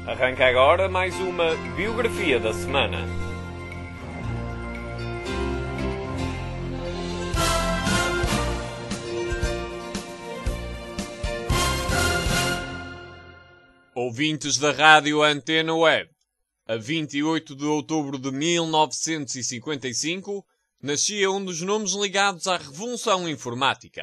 Arranca agora mais uma biografia da semana. Ouvintes da Rádio Antena Web, a 28 de outubro de 1955, nascia um dos nomes ligados à Revolução Informática.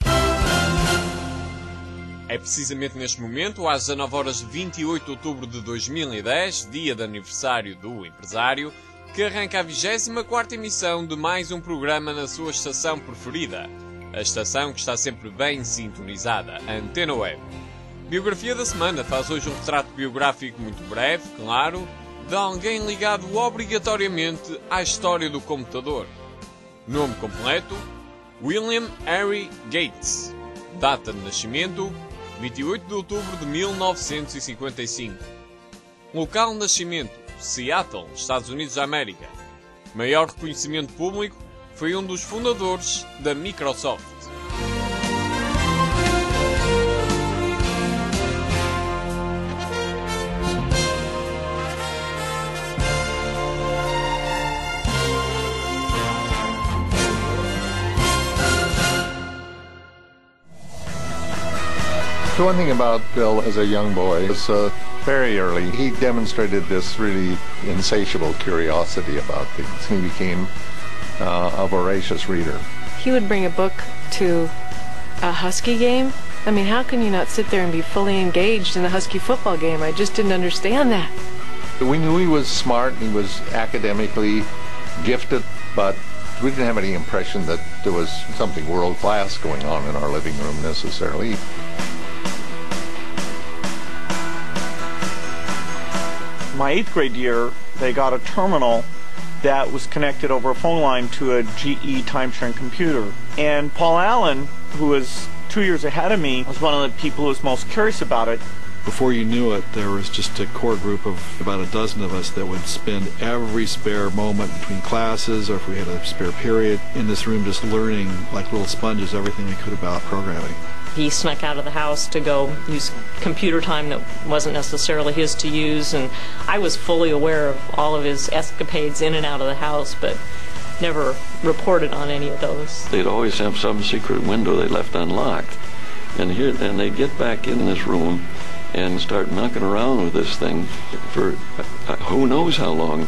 É precisamente neste momento, às 19 horas de 28 de outubro de 2010, dia de aniversário do empresário, que arranca a 24ª emissão de mais um programa na sua estação preferida, a estação que está sempre bem sintonizada, a Antena Web. Biografia da semana faz hoje um retrato biográfico muito breve, claro, de alguém ligado obrigatoriamente à história do computador. Nome completo: William Henry Gates. Data de nascimento: 28 de outubro de 1955. Local de nascimento: Seattle, Estados Unidos da América. Maior reconhecimento público: foi um dos fundadores da Microsoft. The one thing about Bill as a young boy was very early. He demonstrated this really insatiable curiosity about things. He became a voracious reader. He would bring a book to a Husky game. I mean, how can you not sit there and be fully engaged in a Husky football game? I just didn't understand that. We knew he was smart and he was academically gifted, but we didn't have any impression that there was something world-class going on in our living room necessarily. My 8th grade year, they got a terminal that was connected over a phone line to a GE time-sharing computer. And Paul Allen, who was 2 years ahead of me, was one of the people who was most curious about it. Before you knew it, there was just a core group of about a dozen of us that would spend every spare moment between classes, or if we had a spare period, in this room just learning like little sponges everything we could about programming. He snuck out of the house to go use computer time that wasn't necessarily his to use, and I was fully aware of all of his escapades in and out of the house, but never reported on any of those. They'd always have some secret window they left unlocked, and they'd get back in this room and start knocking around with this thing for who knows how long.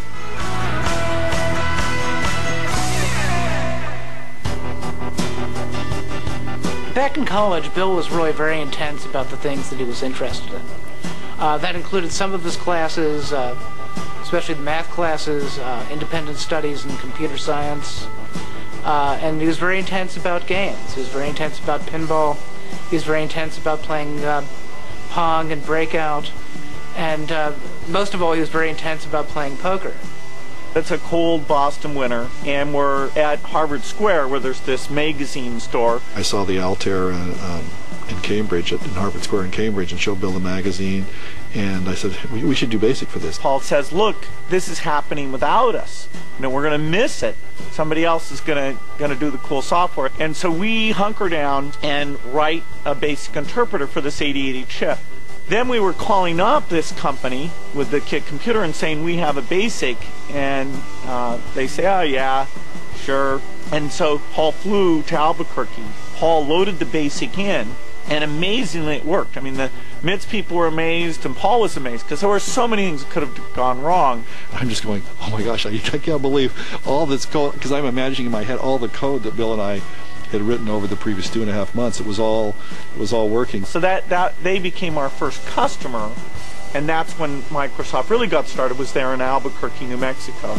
Back in college, Bill was really very intense about the things that he was interested in. That included some of his classes, especially the math classes, independent studies and computer science. And he was very intense about games. He was very intense about pinball. He was very intense about playing Pong and Breakout. And most of all, he was very intense about playing poker. It's a cold Boston winter, and we're at Harvard Square, where there's this magazine store. I saw the Altair in Cambridge, in Harvard Square in Cambridge, and showed Bill the magazine, and I said, we should do BASIC for this. Paul says, look, this is happening without us. You know, we're going to miss it. Somebody else is going to do the cool software. And so we hunker down and write a BASIC interpreter for this 8080 chip. Then we were calling up this company with the kit computer and saying, we have a BASIC, and they say, oh yeah, sure. And so Paul flew to Albuquerque. Paul loaded the BASIC in, and amazingly it worked. I mean, the MITS people were amazed, and Paul was amazed, because there were so many things that could have gone wrong. I'm just going, oh my gosh, I can't believe all this code, because I'm imagining in my head all the code that Bill and I had written over the previous 2.5 months. It was all working. So that they became our first customer, and that's when Microsoft really got started, was there in Albuquerque, New Mexico.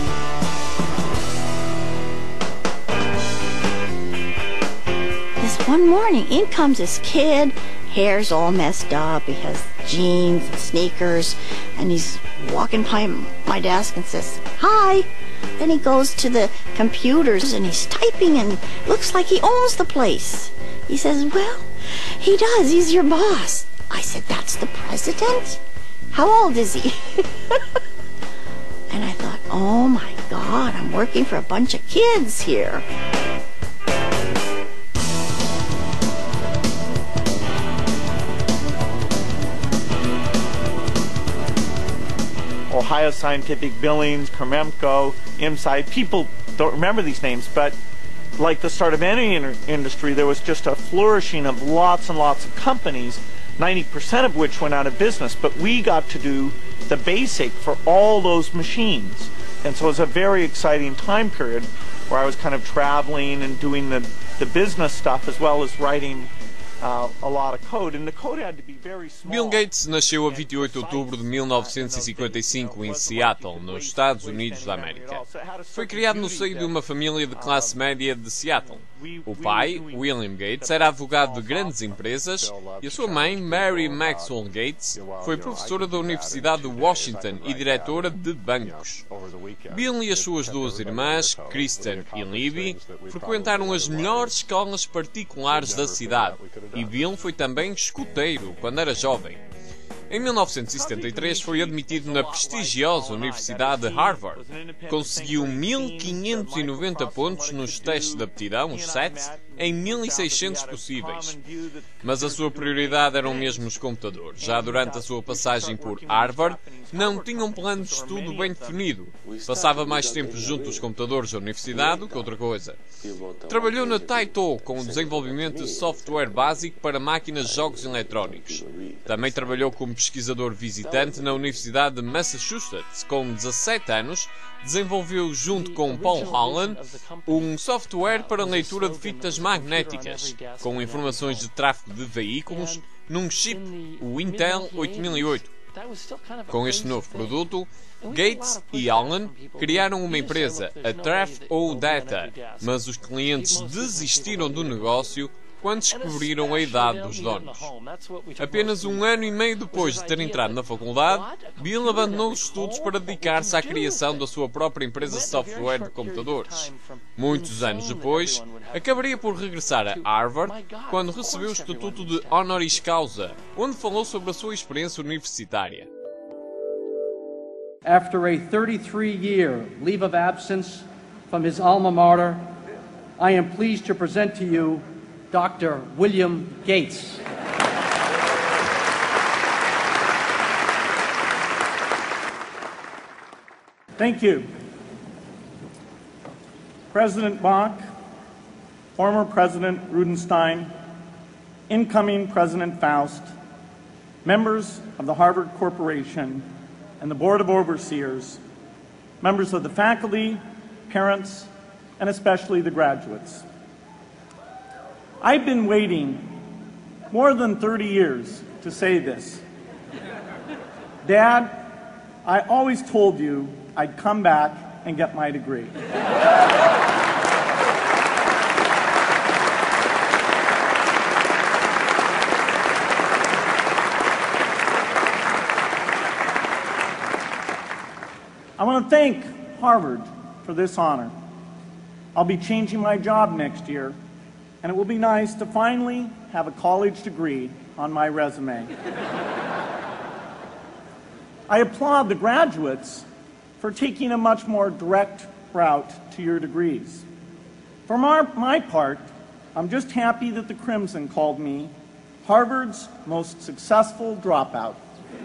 This one morning, in comes this kid, hair's all messed up, he has jeans and sneakers, and he's walking by my desk and says, hi. Then he goes to the computers and he's typing and looks like he owns the place. He says, well, he does. He's your boss. I said, that's the president? How old is he? And I thought, oh my God, I'm working for a bunch of kids here. Ohio Scientific, Billings, Krememco, Imsci. People don't remember these names, but like the start of any industry, there was just a flourishing of lots and lots of companies, 90% of which went out of business. But we got to do the basic for all those machines. And so it was a very exciting time period where I was kind of traveling and doing the business stuff as well as writing a lot of code. And the code had to be very small. Bill Gates nasceu a 28 de outubro de 1955 em Seattle, nos Estados Unidos da América. Foi criado no seio de uma família de classe média de Seattle. O pai, William Gates, era advogado de grandes empresas e a sua mãe, Mary Maxwell Gates, foi professora da Universidade de Washington e diretora de bancos. Bill e as suas duas irmãs, Kristen e Libby, frequentaram as melhores escolas particulares da cidade e Bill foi também escoteiro quando era jovem. Em 1973 foi admitido na prestigiosa Universidade de Harvard. Conseguiu 1.590 pontos nos testes de aptidão, os SATs, em 1.600 possíveis. Mas a sua prioridade eram mesmo os computadores. Já durante a sua passagem por Harvard, não tinha um plano de estudo bem definido. Passava mais tempo junto aos computadores da universidade do que outra coisa. Trabalhou na Taito com o desenvolvimento de software básico para máquinas de jogos eletrónicos. Também trabalhou como pesquisador visitante na Universidade de Massachusetts. Com 17 anos, desenvolveu junto com Paul Holland um software para leitura de fitas magnéticas, com informações de tráfego de veículos, num chip, o Intel 8008. Com este novo produto, Gates e Allen criaram uma empresa, a Traf-O Data, mas os clientes desistiram do negócio quando descobriram a idade dos donos. Apenas um ano e meio depois de ter entrado na faculdade, Bill abandonou os estudos para dedicar-se à criação da sua própria empresa de software de computadores. Muitos anos depois, acabaria por regressar a Harvard quando recebeu o estatuto de honoris causa, onde falou sobre a sua experiência universitária. After a 33-year leave of absence from his alma mater, I am pleased to present to you Dr. William Gates. Thank you. President Bach, former President Rudenstein, incoming President Faust, members of the Harvard Corporation and the Board of Overseers, members of the faculty, parents, and especially the graduates. I've been waiting more than 30 years to say this. Dad, I always told you I'd come back and get my degree. I want to thank Harvard for this honor. I'll be changing my job next year, and it will be nice to finally have a college degree on my resume. I applaud the graduates for taking a much more direct route to your degrees. For my part, I'm just happy that the Crimson called me Harvard's most successful dropout.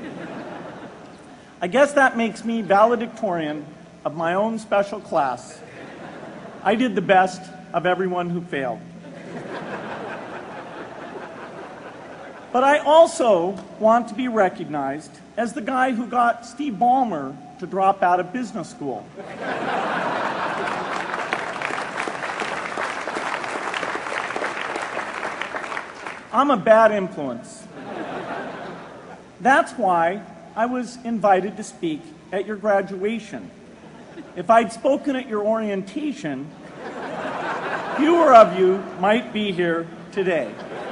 I guess that makes me valedictorian of my own special class. I did the best of everyone who failed. But I also want to be recognized as the guy who got Steve Ballmer to drop out of business school. I'm a bad influence. That's why I was invited to speak at your graduation. If I'd spoken at your orientation, fewer of you might be here today.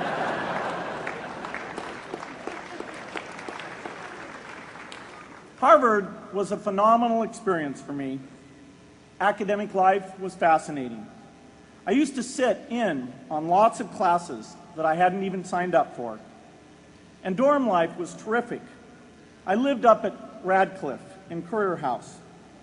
Harvard was a phenomenal experience for me. Academic life was fascinating. I used to sit in on lots of classes that I hadn't even signed up for. And dorm life was terrific. I lived up at Radcliffe in Currier House.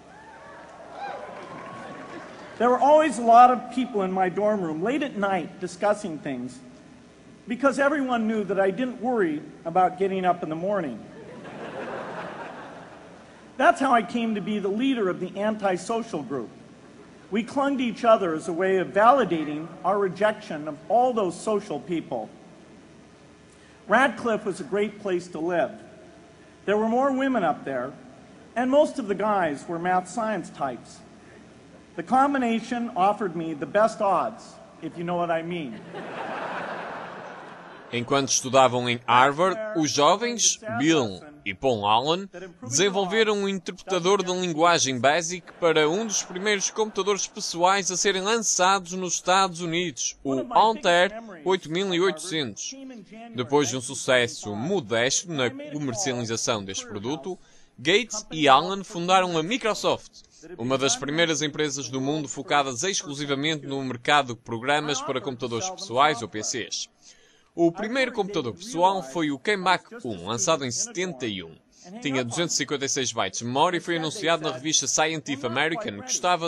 There were always a lot of people in my dorm room late at night discussing things because everyone knew that I didn't worry about getting up in the morning. That's how I came to be the leader of the antisocial group. We clung to each other as a way of validating our rejection of all those social people. Radcliffe was a great place to live. There were more women up there, and most of the guys were math science types. The combination offered me the best odds, if you know what I mean. Enquanto estudavam em Harvard, os jovens, Bill e Paul Allen, desenvolveram um interpretador de linguagem BASIC para um dos primeiros computadores pessoais a serem lançados nos Estados Unidos, o Altair 8800. Depois de um sucesso modesto na comercialização deste produto, Gates e Allen fundaram a Microsoft, uma das primeiras empresas do mundo focadas exclusivamente no mercado de programas para computadores pessoais ou PCs. O primeiro computador pessoal foi o Compaq 1, lançado em 71. Tinha 256 bytes de memória e foi anunciado na revista Scientific American, que custava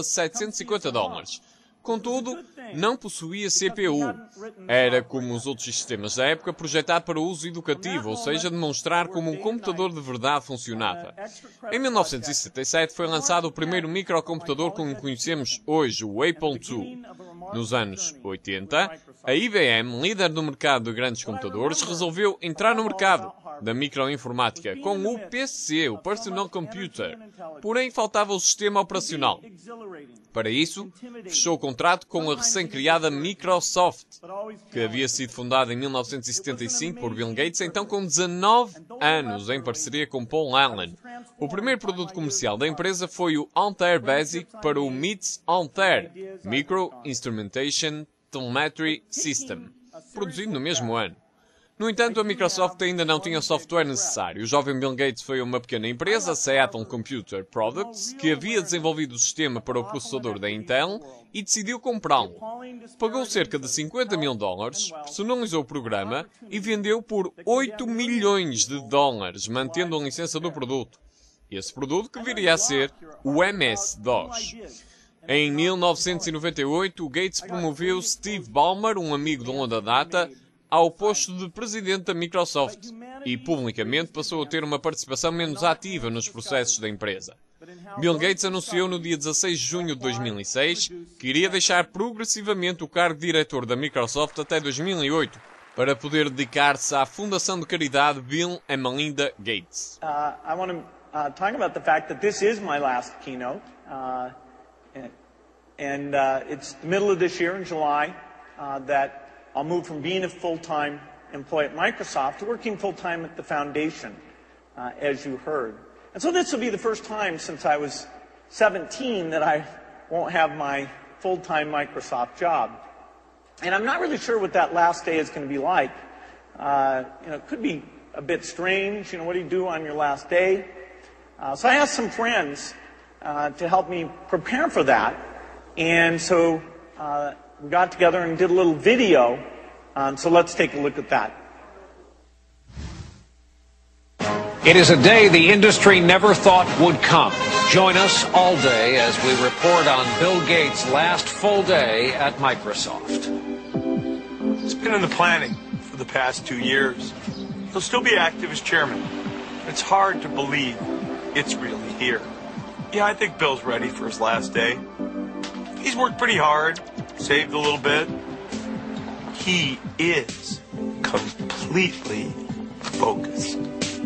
$750. Contudo, não possuía CPU. Era, como os outros sistemas da época, projetado para uso educativo, ou seja, demonstrar como um computador de verdade funcionava. Em 1977 foi lançado o primeiro microcomputador como conhecemos hoje, o Apple II. Nos anos 80, a IBM, líder do mercado de grandes computadores, resolveu entrar no mercado da microinformática com o PC, o Personal Computer. Porém, faltava o sistema operacional. Para isso, fechou o contrato com a recém-criada Microsoft, que havia sido fundada em 1975 por Bill Gates, então com 19 anos, em parceria com Paul Allen. O primeiro produto comercial da empresa foi o Altair Basic para o MITS Altair, Micro Instrumentation Telemetry System, produzido no mesmo ano. No entanto, a Microsoft ainda não tinha o software necessário. O jovem Bill Gates foi a uma pequena empresa, a Seattle Computer Products, que havia desenvolvido o sistema para o processador da Intel e decidiu comprá-lo. Pagou cerca de $50 mil, personalizou o programa e vendeu por $8 milhões, mantendo a licença do produto. Esse produto que viria a ser o MS-DOS. Em 1998, Gates promoveu Steve Ballmer, um amigo de longa data, ao posto de presidente da Microsoft e, publicamente, passou a ter uma participação menos ativa nos processos da empresa. Bill Gates anunciou no dia 16 de junho de 2006 que iria deixar progressivamente o cargo de diretor da Microsoft até 2008 para poder dedicar-se à fundação de caridade Bill and Melinda Gates. I want to talk about the fact that this is my last keynote, and it's the middle of this year in July that I'll move from being a full-time employee at Microsoft to working full-time at the foundation, as you heard. And so this will be the first time since I was 17 that I won't have my full-time Microsoft job. And I'm not really sure what that last day is going to be like. It could be a bit strange. What do you do on your last day? So I asked some friends to help me prepare for that. And so we got together and did a little video, so let's take a look at that. It is a day the industry never thought would come. Join us all day as we report on Bill Gates' last full day at Microsoft. It's been in the planning for the past 2 years. He'll still be active as chairman. It's hard to believe it's really here. Yeah, I think Bill's ready for his last day. He's worked pretty hard, saved a little bit. He is completely focused.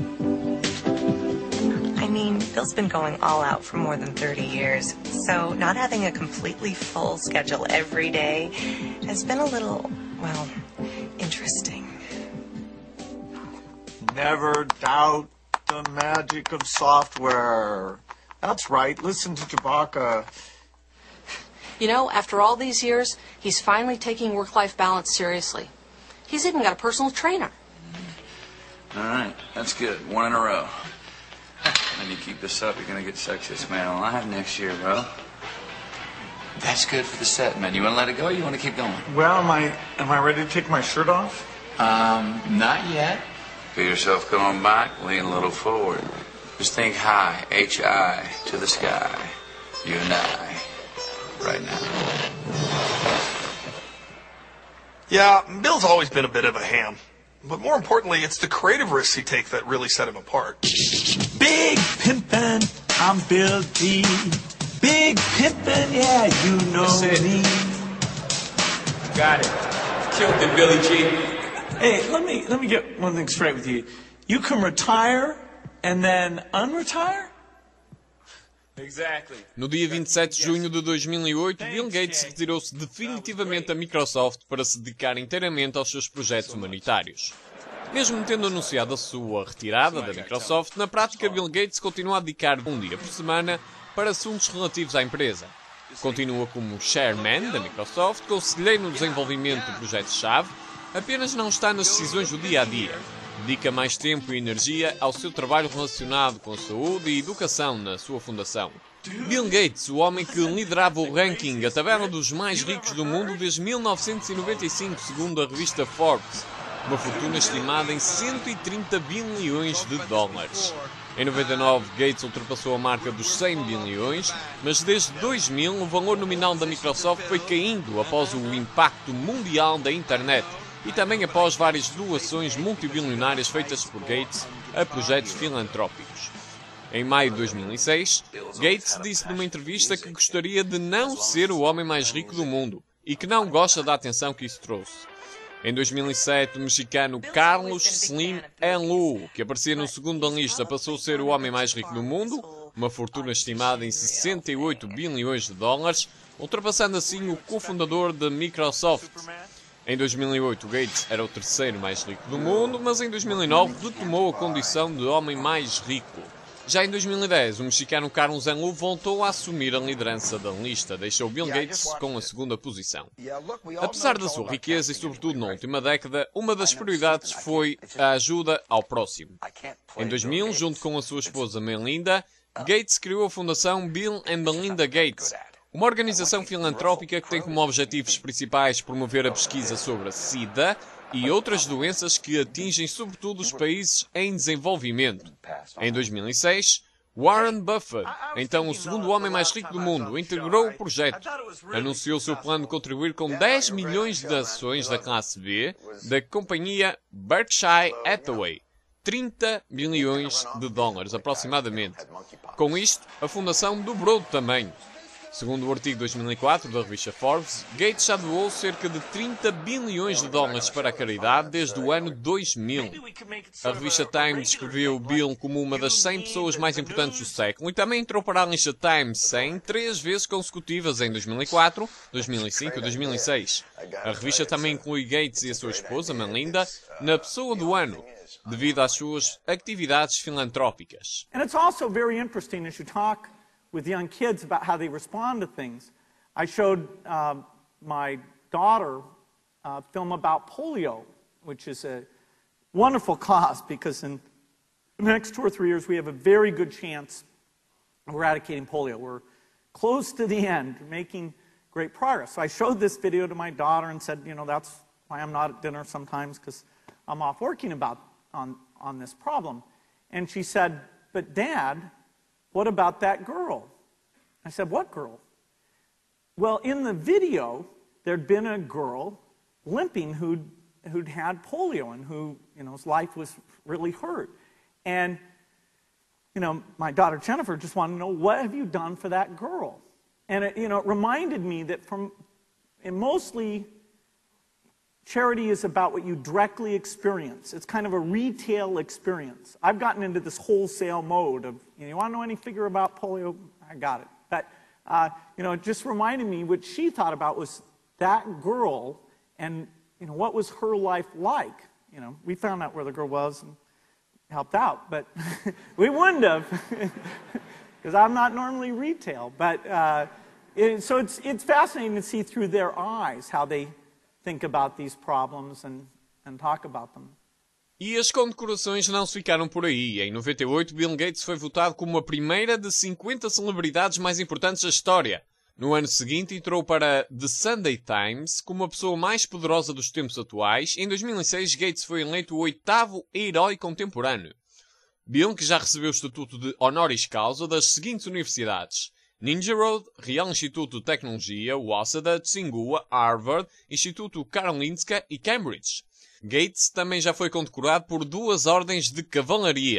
I mean, Bill's been going all out for more than 30 years, so not having a completely full schedule every day has been a little, well, interesting. Never doubt the magic of software. That's right. Listen to Chewbacca. After all these years, he's finally taking work-life balance seriously. He's even got a personal trainer. All right, that's good. 1 in a row. And you keep this up, you're going to get sexiest man alive next year, bro. That's good for the set, man. You want to let it go or you want to keep going? Well, am I ready to take my shirt off? Not yet. Feel yourself coming back, lean a little forward. Just think high, H-I, to the sky. You and I, right now. Yeah, Bill's always been a bit of a ham. But more importantly, it's the creative risks he takes that really set him apart. Big pimpin', I'm Bill D. Big Pimpin', yeah, you know me. Got it. Killed it, Billy G. Hey, let me get one thing straight with you. You can retire and then unretire? No dia 27 de junho de 2008, Bill Gates retirou-se definitivamente da Microsoft para se dedicar inteiramente aos seus projetos humanitários. Mesmo tendo anunciado a sua retirada da Microsoft, na prática Bill Gates continua a dedicar um dia por semana para assuntos relativos à empresa. Continua como chairman da Microsoft, conselheiro no desenvolvimento de projetos-chave, apenas não está nas decisões do dia-a-dia. Dedica mais tempo e energia ao seu trabalho relacionado com a saúde e educação na sua fundação. Bill Gates, o homem que liderava o ranking, a tabela dos mais ricos do mundo desde 1995, segundo a revista Forbes, uma fortuna estimada em 130 bilhões de dólares. Em 99, Gates ultrapassou a marca dos 100 bilhões, mas desde 2000 o valor nominal da Microsoft foi caindo após o impacto mundial da internet e também após várias doações multibilionárias feitas por Gates a projetos filantrópicos. Em maio de 2006, Gates disse numa entrevista que gostaria de não ser o homem mais rico do mundo e que não gosta da atenção que isso trouxe. Em 2007, o mexicano Carlos Slim Helú, que aparecia no segundo da lista, passou a ser o homem mais rico do mundo, uma fortuna estimada em 68 bilhões de dólares, ultrapassando assim o cofundador da Microsoft. Em 2008, Gates era o terceiro mais rico do mundo, mas em 2009 retomou a condição de homem mais rico. Já em 2010, o mexicano Carlos Slim voltou a assumir a liderança da lista, deixou Bill Gates com a segunda posição. Apesar da sua riqueza e sobretudo na última década, uma das prioridades foi a ajuda ao próximo. Em 2000, junto com a sua esposa Melinda, Gates criou a fundação Bill and Melinda Gates, uma organização filantrópica que tem como objetivos principais promover a pesquisa sobre a SIDA e outras doenças que atingem sobretudo os países em desenvolvimento. Em 2006, Warren Buffett, então o segundo homem mais rico do mundo, integrou o projeto. Anunciou seu plano de contribuir com 10 milhões de ações da classe B da companhia Berkshire Hathaway, 30 bilhões de dólares aproximadamente. Com isto, a fundação dobrou de tamanho. Segundo o artigo 2004 da revista Forbes, Gates já doou cerca de 30 bilhões de dólares para a caridade desde o ano 2000. A revista Time descreveu Bill como uma das 100 pessoas mais importantes do século e também entrou para a lista Time 100 3 vezes consecutivas em 2004, 2005 e 2006. A revista também inclui Gates e a sua esposa, Melinda, na pessoa do ano, devido às suas atividades filantrópicas. And it's also very interesting as you talk with young kids about how they respond to things. I showed my daughter a film about polio, which is a wonderful cause because in the next 2 or 3 years we have a very good chance of eradicating polio. We're close to the end, making great progress. So I showed this video to my daughter and said, you know, that's why I'm not at dinner sometimes because I'm off working on this problem. And she said, but Dad, what about that girl? I said, what girl? Well, in the video, there'd been a girl limping who'd had polio and who, you know, his life was really hurt. And, you know, my daughter Jennifer just wanted to know, what have you done for that girl? And it, you know, it reminded me that mostly charity is about what you directly experience. It's kind of a retail experience. I've gotten into this wholesale mode of, you want to know any figure about polio? I got it. But, you know, it just reminded me what she thought about was that girl and, you know, what was her life like? You know, we found out where the girl was and helped out, but we wouldn't have because I'm not normally retail. But so it's fascinating to see through their eyes how they think about these problems and talk about them. E as condecorações não se ficaram por aí. Em 98, Bill Gates foi votado como a primeira de 50 celebridades mais importantes da história. No ano seguinte, entrou para The Sunday Times como a pessoa mais poderosa dos tempos atuais. Em 2006, Gates foi eleito o 8º herói contemporâneo. Bill, que já recebeu o estatuto de honoris causa das seguintes universidades: Ninja Road, Real Instituto de Tecnologia, Waseda, Tsinghua, Harvard, Instituto Karolinska e Cambridge. Gates também já foi condecorado por 2 ordens de cavalaria,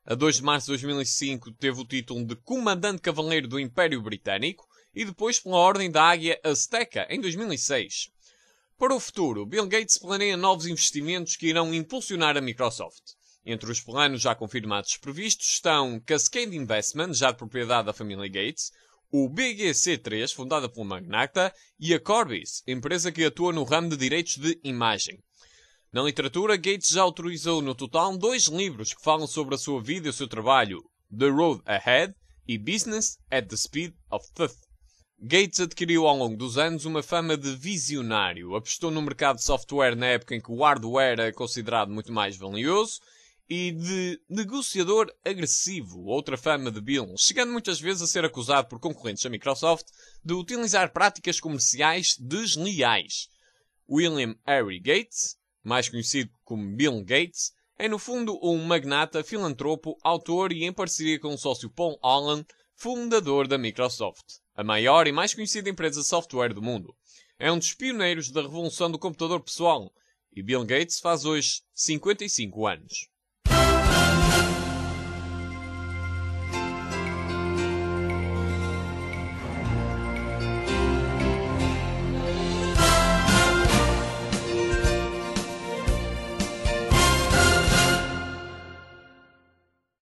A 2 de março de 2005 teve o título de Comandante Cavaleiro do Império Britânico e depois pela Ordem da Águia Azteca em 2006. Para o futuro, Bill Gates planeia novos investimentos que irão impulsionar a Microsoft. Entre os planos já confirmados e previstos estão Cascade Investment, já de propriedade da família Gates, o BGC3, fundada pelo magnata, e a Corbis, empresa que atua no ramo de direitos de imagem. Na literatura, Gates já autorizou no total 2 livros que falam sobre a sua vida e o seu trabalho, The Road Ahead e Business at the Speed of Truth. Gates adquiriu ao longo dos anos uma fama de visionário, apostou no mercado de software na época em que o hardware era considerado muito mais valioso, e de negociador agressivo, outra fama de Bill, chegando muitas vezes a ser acusado por concorrentes da Microsoft de utilizar práticas comerciais desleais. William Harry Gates, mais conhecido como Bill Gates, é no fundo um magnata, filantropo, autor e em parceria com o sócio Paul Allen, fundador da Microsoft, a maior e mais conhecida empresa de software do mundo. É um dos pioneiros da revolução do computador pessoal e Bill Gates faz hoje 55 anos.